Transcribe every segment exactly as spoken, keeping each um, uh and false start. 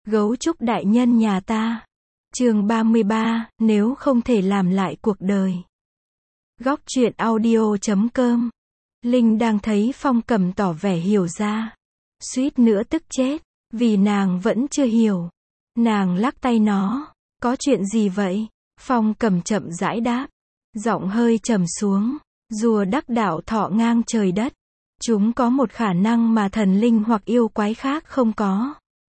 Gấu trúc đại nhân nhà ta. Chương ba mươi ba, nếu không thể làm lại cuộc đời. Góc truyện audio chấm com. Linh đang thấy Phong Cẩm tỏ vẻ hiểu ra. Suýt nữa tức chết, vì nàng vẫn chưa hiểu. Nàng lắc tay nó. Có chuyện gì vậy? Phong Cẩm chậm rãi đáp. Giọng hơi trầm xuống. Rùa đắc đạo thọ ngang trời đất. Chúng có một khả năng mà thần linh hoặc yêu quái khác không có.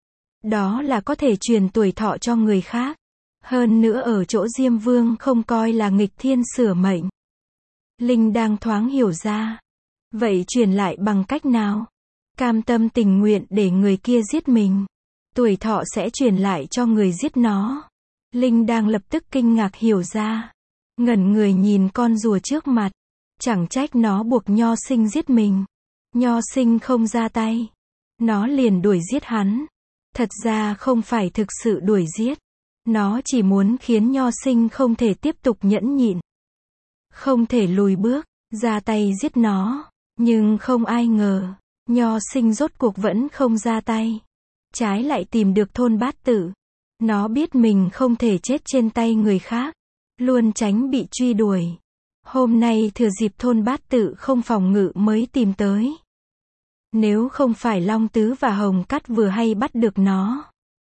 Đó là có thể truyền tuổi thọ cho người khác. Hơn nữa ở chỗ Diêm Vương không coi là nghịch thiên sửa mệnh. Linh đang thoáng hiểu ra. Vậy truyền lại bằng cách nào? Cam tâm tình nguyện để người kia giết mình. Tuổi thọ sẽ truyền lại cho người giết nó. Linh đang lập tức kinh ngạc hiểu ra. Ngẩn người nhìn con rùa trước mặt. Chẳng trách nó buộc Nho Sinh giết mình. Nho Sinh không ra tay. Nó liền đuổi giết hắn. Thật ra không phải thực sự đuổi giết. Nó chỉ muốn khiến Nho Sinh không thể tiếp tục nhẫn nhịn. Không thể lùi bước, ra tay giết nó. Nhưng không ai ngờ, Nho Sinh rốt cuộc vẫn không ra tay. Trái lại tìm được thôn Bát Tự. Nó biết mình không thể chết trên tay người khác. Luôn tránh bị truy đuổi. Hôm nay thừa dịp thôn Bát Tự không phòng ngự mới tìm tới. Nếu không phải Long Tứ và Hồng Cát vừa hay bắt được nó,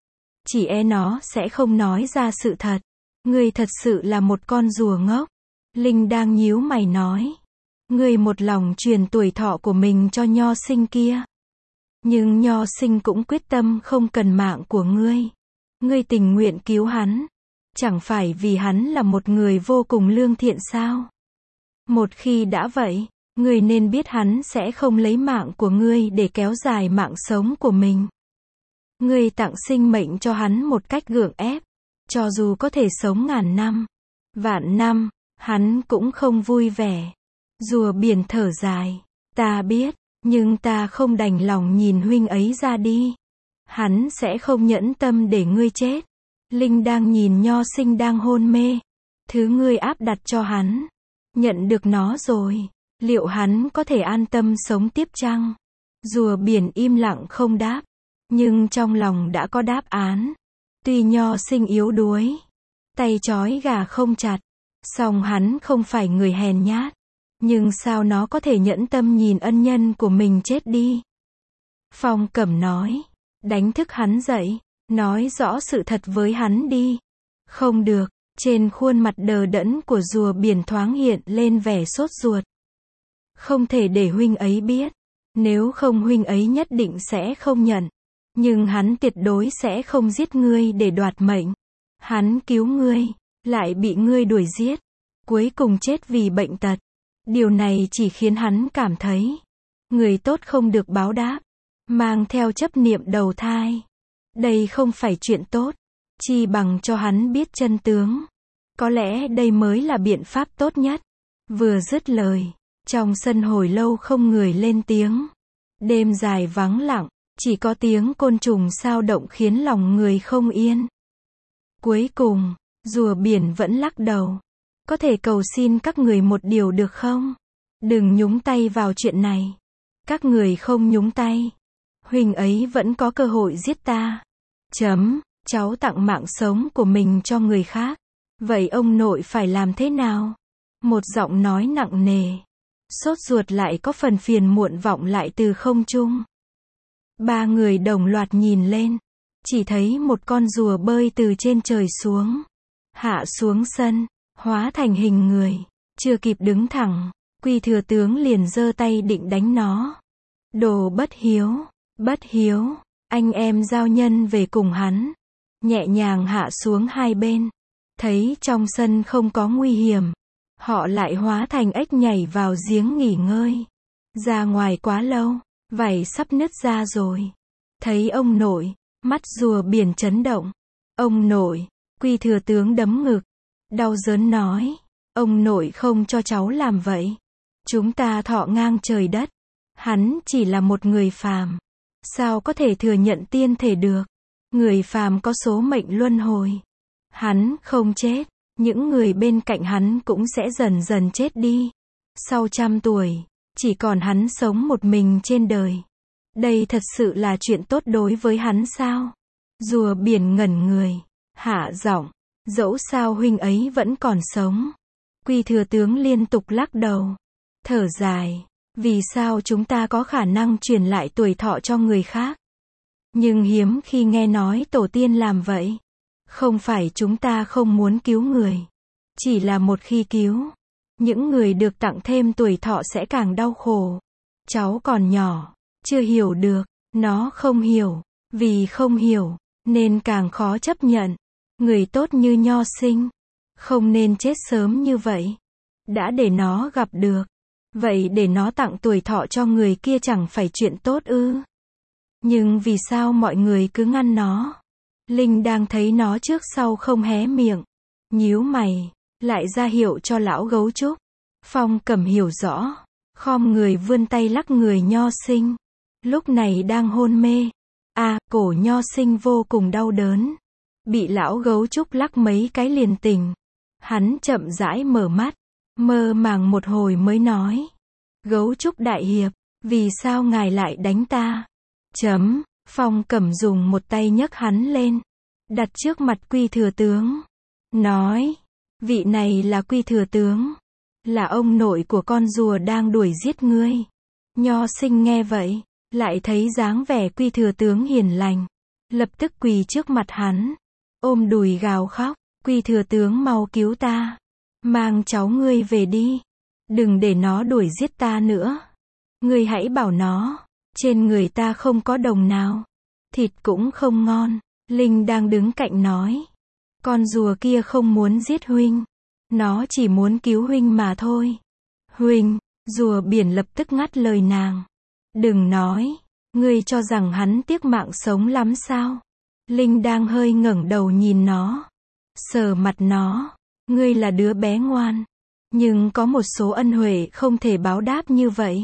chỉ e nó sẽ không nói ra sự thật. Ngươi thật sự là một con rùa ngốc. Linh đang nhíu mày nói. Ngươi một lòng truyền tuổi thọ của mình cho Nho Sinh kia. Nhưng Nho Sinh cũng quyết tâm không cần mạng của ngươi. Ngươi tình nguyện cứu hắn. Chẳng phải vì hắn là một người vô cùng lương thiện sao? Một khi đã vậy, ngươi nên biết hắn sẽ không lấy mạng của ngươi để kéo dài mạng sống của mình. Ngươi tặng sinh mệnh cho hắn một cách gượng ép. Cho dù có thể sống ngàn năm, vạn năm, hắn cũng không vui vẻ. Rùa biển thở dài. Ta biết, nhưng ta không đành lòng nhìn huynh ấy ra đi. Hắn sẽ không nhẫn tâm để ngươi chết. Linh đang nhìn Nho Sinh đang hôn mê. Thứ ngươi áp đặt cho hắn. Nhận được nó rồi. Liệu hắn có thể an tâm sống tiếp chăng? Rùa biển im lặng không đáp. Nhưng trong lòng đã có đáp án. Tuy Nho Sinh yếu đuối. Tay trói gà không chặt. Song hắn không phải người hèn nhát. Nhưng sao nó có thể nhẫn tâm nhìn ân nhân của mình chết đi? Phong Cẩm nói. Đánh thức hắn dậy. Nói rõ sự thật với hắn đi. Không được. Trên khuôn mặt đờ đẫn của rùa biển thoáng hiện lên vẻ sốt ruột. Không thể để huynh ấy biết. Nếu không huynh ấy nhất định sẽ không nhận. Nhưng hắn tuyệt đối sẽ không giết ngươi để đoạt mệnh. Hắn cứu ngươi, lại bị ngươi đuổi giết. Cuối cùng chết vì bệnh tật. Điều này chỉ khiến hắn cảm thấy người tốt không được báo đáp. Mang theo chấp niệm đầu thai. Đây không phải chuyện tốt. Chi bằng cho hắn biết chân tướng. Có lẽ đây mới là biện pháp tốt nhất. Vừa dứt lời, trong sân hồi lâu không người lên tiếng. Đêm dài vắng lặng, chỉ có tiếng côn trùng sao động khiến lòng người không yên. Cuối cùng, rùa biển vẫn lắc đầu. Có thể cầu xin các người một điều được không? Đừng nhúng tay vào chuyện này. Các người không nhúng tay. Huynh ấy vẫn có cơ hội giết ta. Chấm, cháu tặng mạng sống của mình cho người khác. Vậy ông nội phải làm thế nào? Một giọng nói nặng nề. Sốt ruột lại có phần phiền muộn vọng lại từ không trung. Ba người đồng loạt nhìn lên. Chỉ thấy một con rùa bơi từ trên trời xuống. Hạ xuống sân. Hóa thành hình người. Chưa kịp đứng thẳng. Quy thừa tướng liền giơ tay định đánh nó. Đồ bất hiếu. Bất hiếu. Anh em giao nhân về cùng hắn. Nhẹ nhàng hạ xuống hai bên. Thấy trong sân không có nguy hiểm. Họ lại hóa thành ếch nhảy vào giếng nghỉ ngơi. Ra ngoài quá lâu. Vảy sắp nứt ra rồi. Thấy ông nội. Mắt rùa biển chấn động. Ông nội. Quy thừa tướng đấm ngực. Đau đớn nói. Ông nội không cho cháu làm vậy. Chúng ta thọ ngang trời đất. Hắn chỉ là một người phàm. Sao có thể thừa nhận tiên thể được? Người phàm có số mệnh luân hồi. Hắn không chết. Những người bên cạnh hắn cũng sẽ dần dần chết đi. Sau trăm tuổi, chỉ còn hắn sống một mình trên đời. Đây thật sự là chuyện tốt đối với hắn sao? Rùa biển ngẩn người, hạ giọng, dẫu sao huynh ấy vẫn còn sống. Quy thừa tướng liên tục lắc đầu, thở dài, vì sao chúng ta có khả năng truyền lại tuổi thọ cho người khác? Nhưng hiếm khi nghe nói tổ tiên làm vậy. Không phải chúng ta không muốn cứu người. Chỉ là một khi cứu, những người được tặng thêm tuổi thọ sẽ càng đau khổ. Cháu còn nhỏ, chưa hiểu được, nó không hiểu, vì không hiểu, nên càng khó chấp nhận. Người tốt như Nho Sinh, không nên chết sớm như vậy. Đã để nó gặp được, vậy để nó tặng tuổi thọ cho người kia chẳng phải chuyện tốt ư? Nhưng vì sao mọi người cứ ngăn nó? Linh đang thấy nó trước sau không hé miệng, nhíu mày, lại ra hiệu cho lão gấu trúc. Phong Cẩm hiểu rõ, khom người vươn tay lắc người Nho Sinh. Lúc này đang hôn mê. À, cổ Nho Sinh vô cùng đau đớn. Bị lão gấu trúc lắc mấy cái liền tỉnh. Hắn chậm rãi mở mắt, mơ màng một hồi mới nói. Gấu trúc đại hiệp, vì sao ngài lại đánh ta? Chấm, Phong Cẩm dùng một tay nhấc hắn lên, đặt trước mặt Quy thừa tướng. Nói, vị này là Quy thừa tướng, là ông nội của con rùa đang đuổi giết ngươi. Nho Sinh nghe vậy, lại thấy dáng vẻ Quy thừa tướng hiền lành, lập tức quỳ trước mặt hắn, ôm đùi gào khóc. Quy thừa tướng mau cứu ta, mang cháu ngươi về đi, đừng để nó đuổi giết ta nữa. Ngươi hãy bảo nó, trên người ta không có đồng nào, thịt cũng không ngon. Linh đang đứng cạnh nói, con rùa kia không muốn giết huynh, nó chỉ muốn cứu huynh mà thôi. Huynh, rùa biển lập tức ngắt lời nàng. Đừng nói, ngươi cho rằng hắn tiếc mạng sống lắm sao? Linh đang hơi ngẩng đầu nhìn nó, sờ mặt nó, ngươi là đứa bé ngoan, nhưng có một số ân huệ không thể báo đáp như vậy.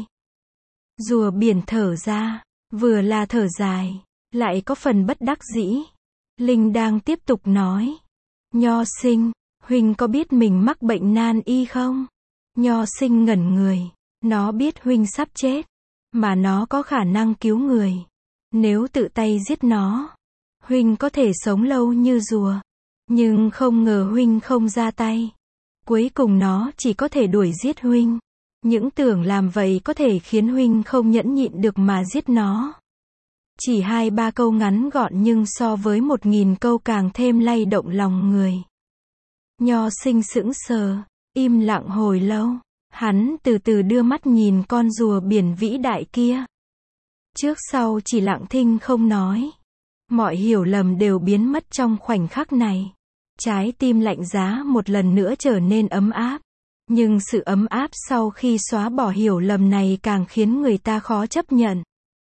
Rùa biển thở ra, vừa là thở dài, lại có phần bất đắc dĩ. Linh đang tiếp tục nói, Nho Sinh, huynh có biết mình mắc bệnh nan y không? Nho Sinh ngẩn người, nó biết huynh sắp chết, mà nó có khả năng cứu người. Nếu tự tay giết nó, huynh có thể sống lâu như rùa. Nhưng không ngờ huynh không ra tay. Cuối cùng nó chỉ có thể đuổi giết huynh. Những tưởng làm vậy có thể khiến huynh không nhẫn nhịn được mà giết nó. Chỉ hai ba câu ngắn gọn nhưng so với một nghìn câu càng thêm lay động lòng người. Nho Sinh sững sờ, im lặng hồi lâu. Hắn từ từ đưa mắt nhìn con rùa biển vĩ đại kia. Trước sau chỉ lặng thinh không nói. Mọi hiểu lầm đều biến mất trong khoảnh khắc này. Trái tim lạnh giá một lần nữa trở nên ấm áp. Nhưng sự ấm áp sau khi xóa bỏ hiểu lầm này càng khiến người ta khó chấp nhận.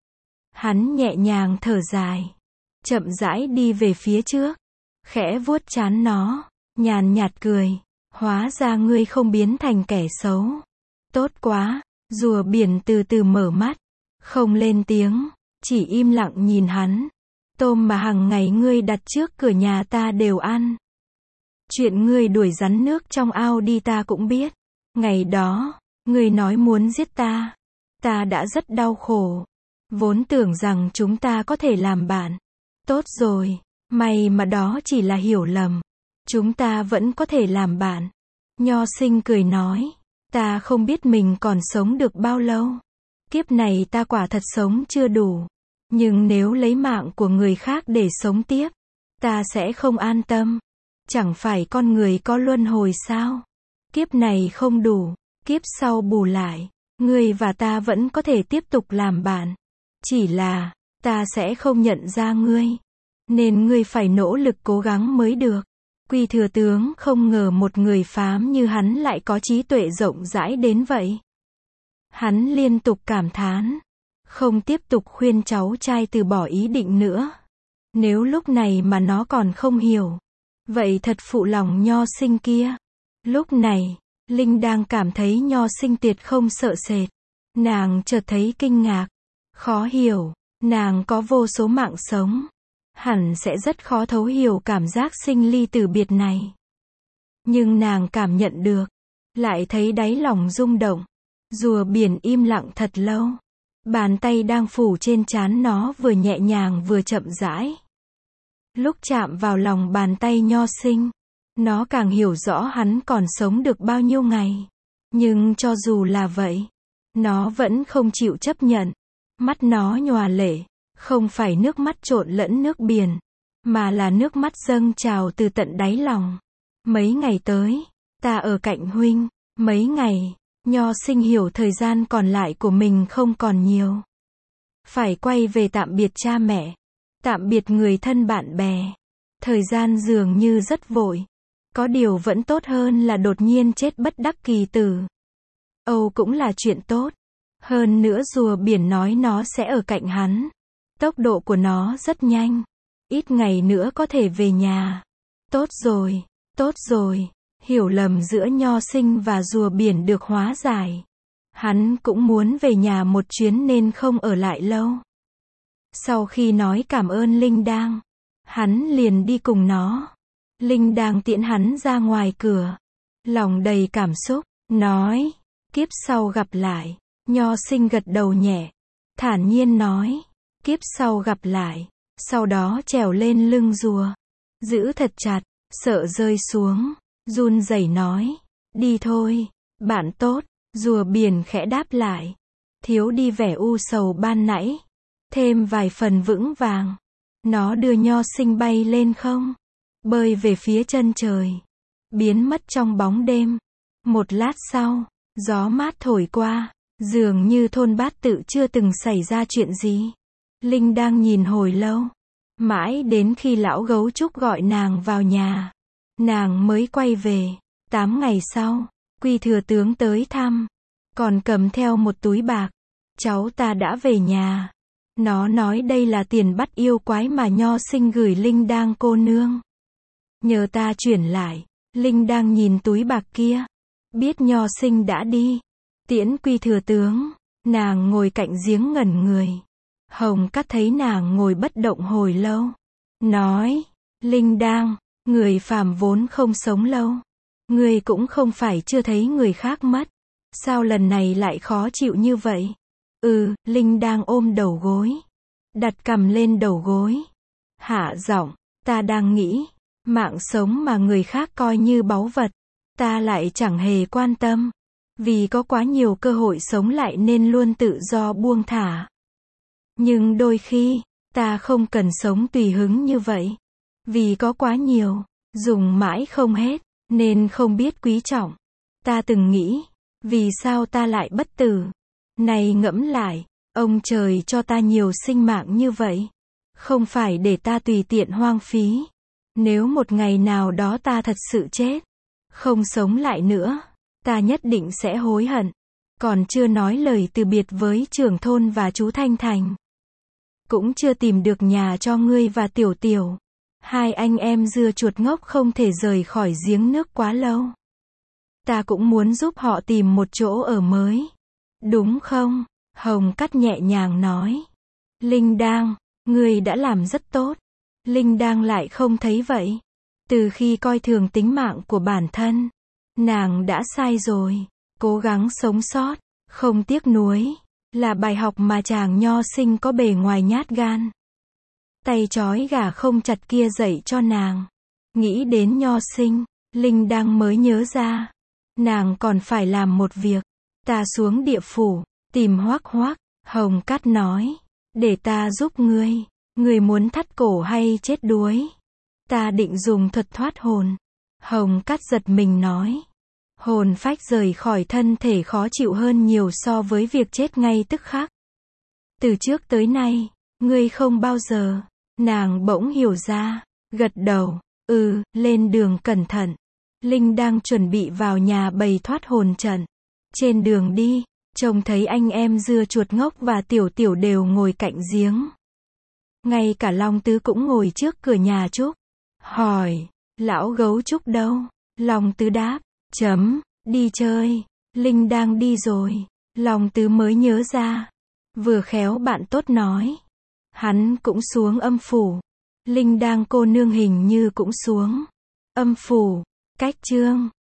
Hắn nhẹ nhàng thở dài, chậm rãi đi về phía trước, khẽ vuốt trán nó, nhàn nhạt cười, hóa ra ngươi không biến thành kẻ xấu. Tốt quá. Rùa biển từ từ mở mắt, không lên tiếng, chỉ im lặng nhìn hắn. Tôm mà hàng ngày ngươi đặt trước cửa nhà ta đều ăn. Chuyện ngươi đuổi rắn nước trong ao đi ta cũng biết. Ngày đó, ngươi nói muốn giết ta. Ta đã rất đau khổ. Vốn tưởng rằng chúng ta có thể làm bạn. Tốt rồi, may mà đó chỉ là hiểu lầm. Chúng ta vẫn có thể làm bạn. Nho Sinh cười nói, ta không biết mình còn sống được bao lâu. Kiếp này ta quả thật sống chưa đủ. Nhưng nếu lấy mạng của người khác để sống tiếp, ta sẽ không an tâm. Chẳng phải con người có luân hồi sao? Kiếp này không đủ, kiếp sau bù lại, ngươi và ta vẫn có thể tiếp tục làm bạn. Chỉ là, ta sẽ không nhận ra ngươi. Nên ngươi phải nỗ lực cố gắng mới được. Quy thừa tướng không ngờ một người phàm như hắn lại có trí tuệ rộng rãi đến vậy. Hắn liên tục cảm thán, không tiếp tục khuyên cháu trai từ bỏ ý định nữa. Nếu lúc này mà nó còn không hiểu, vậy thật phụ lòng Nho Sinh kia. Lúc này, Linh đang cảm thấy Nho Sinh tuyệt không sợ sệt. Nàng chợt thấy kinh ngạc, khó hiểu, nàng có vô số mạng sống. Hẳn sẽ rất khó thấu hiểu cảm giác sinh ly tử biệt này. Nhưng nàng cảm nhận được, lại thấy đáy lòng rung động. Rùa biển im lặng thật lâu. Bàn tay đang phủ trên trán nó vừa nhẹ nhàng vừa chậm rãi. Lúc chạm vào lòng bàn tay Nho Sinh, nó càng hiểu rõ hắn còn sống được bao nhiêu ngày. Nhưng cho dù là vậy, nó vẫn không chịu chấp nhận. Mắt nó nhòa lệ, không phải nước mắt trộn lẫn nước biển, mà là nước mắt dâng trào từ tận đáy lòng. Mấy ngày tới, ta ở cạnh huynh. Mấy ngày, Nho Sinh hiểu thời gian còn lại của mình không còn nhiều. Phải quay về tạm biệt cha mẹ, tạm biệt người thân bạn bè. Thời gian dường như rất vội. Có điều vẫn tốt hơn là đột nhiên chết bất đắc kỳ tử. Âu cũng là chuyện tốt. Hơn nữa rùa biển nói nó sẽ ở cạnh hắn. Tốc độ của nó rất nhanh. Ít ngày nữa có thể về nhà. Tốt rồi, tốt rồi. Hiểu lầm giữa Nho Sinh và rùa biển được hóa giải. Hắn cũng muốn về nhà một chuyến nên không ở lại lâu. Sau khi nói cảm ơn Linh Đang, hắn liền đi cùng nó. Linh Đang tiễn hắn ra ngoài cửa. Lòng đầy cảm xúc, nói, kiếp sau gặp lại. Nho Sinh gật đầu nhẹ, thản nhiên nói, kiếp sau gặp lại. Sau đó trèo lên lưng rùa, giữ thật chặt, sợ rơi xuống, run rẩy nói, đi thôi, bạn tốt. Rùa biển khẽ đáp lại, thiếu đi vẻ u sầu ban nãy, thêm vài phần vững vàng. Nó đưa Nho Sinh bay lên không, bơi về phía chân trời, biến mất trong bóng đêm. Một lát sau, gió mát thổi qua, dường như thôn Bát Tự chưa từng xảy ra chuyện gì. Linh đang nhìn hồi lâu, mãi đến khi lão gấu trúc gọi nàng vào nhà, nàng mới quay về. Tám ngày sau, Quy thừa tướng tới thăm, còn cầm theo một túi bạc. Cháu ta đã về nhà. Nó nói đây là tiền bắt yêu quái mà Nho Sinh gửi Linh Đang cô nương. Nhờ ta chuyển lại. Linh Đang nhìn túi bạc kia, biết Nho Sinh đã đi. Tiễn Quy thừa tướng, nàng ngồi cạnh giếng ngẩn người. Hồng Cát thấy nàng ngồi bất động hồi lâu, nói, Linh Đang, người phàm vốn không sống lâu. Ngươi cũng không phải chưa thấy người khác mất. Sao lần này lại khó chịu như vậy? Ừ, Linh Đang ôm đầu gối, đặt cằm lên đầu gối, hạ giọng, ta đang nghĩ, mạng sống mà người khác coi như báu vật, ta lại chẳng hề quan tâm. Vì có quá nhiều cơ hội sống lại nên luôn tự do buông thả. Nhưng đôi khi, ta không cần sống tùy hứng như vậy. Vì có quá nhiều, dùng mãi không hết, nên không biết quý trọng. Ta từng nghĩ, vì sao ta lại bất tử? Này ngẫm lại, ông trời cho ta nhiều sinh mạng như vậy, không phải để ta tùy tiện hoang phí. Nếu một ngày nào đó ta thật sự chết, không sống lại nữa, ta nhất định sẽ hối hận. Còn chưa nói lời từ biệt với trưởng thôn và chú Thanh Thành. Cũng chưa tìm được nhà cho ngươi và Tiểu Tiểu. Hai anh em dưa chuột ngốc không thể rời khỏi giếng nước quá lâu. Ta cũng muốn giúp họ tìm một chỗ ở mới. Đúng không? Hồng Cát nhẹ nhàng nói. Linh Đang, ngươi đã làm rất tốt. Linh Đang lại không thấy vậy. Từ khi coi thường tính mạng của bản thân, nàng đã sai rồi. Cố gắng sống sót, không tiếc nuối, là bài học mà chàng Nho Sinh có bề ngoài nhát gan, tay trói gà không chặt kia dạy cho nàng. Nghĩ đến Nho Sinh, Linh Đang mới nhớ ra, nàng còn phải làm một việc. Ta xuống địa phủ, tìm Hoắc Hoắc. Hồng Cát nói, để ta giúp ngươi. Ngươi muốn thắt cổ hay chết đuối? Ta định dùng thuật thoát hồn. Hồng Cát giật mình nói, hồn phách rời khỏi thân thể khó chịu hơn nhiều so với việc chết ngay tức khắc. Từ trước tới nay, ngươi không bao giờ. Nàng bỗng hiểu ra, gật đầu, ừ, lên đường cẩn thận. Linh đang chuẩn bị vào nhà bày thoát hồn trận. Trên đường đi, trông thấy anh em dưa chuột ngốc và Tiểu Tiểu đều ngồi cạnh giếng. Ngay cả Long Tứ cũng ngồi trước cửa nhà Trúc. Hỏi, lão gấu Trúc đâu? Long Tứ đáp, chấm, đi chơi. Linh đang đi rồi. Long Tứ mới nhớ ra. Vừa khéo bạn tốt nói. Hắn cũng xuống âm phủ. Linh đang cô nương hình như cũng xuống âm phủ. Cách chương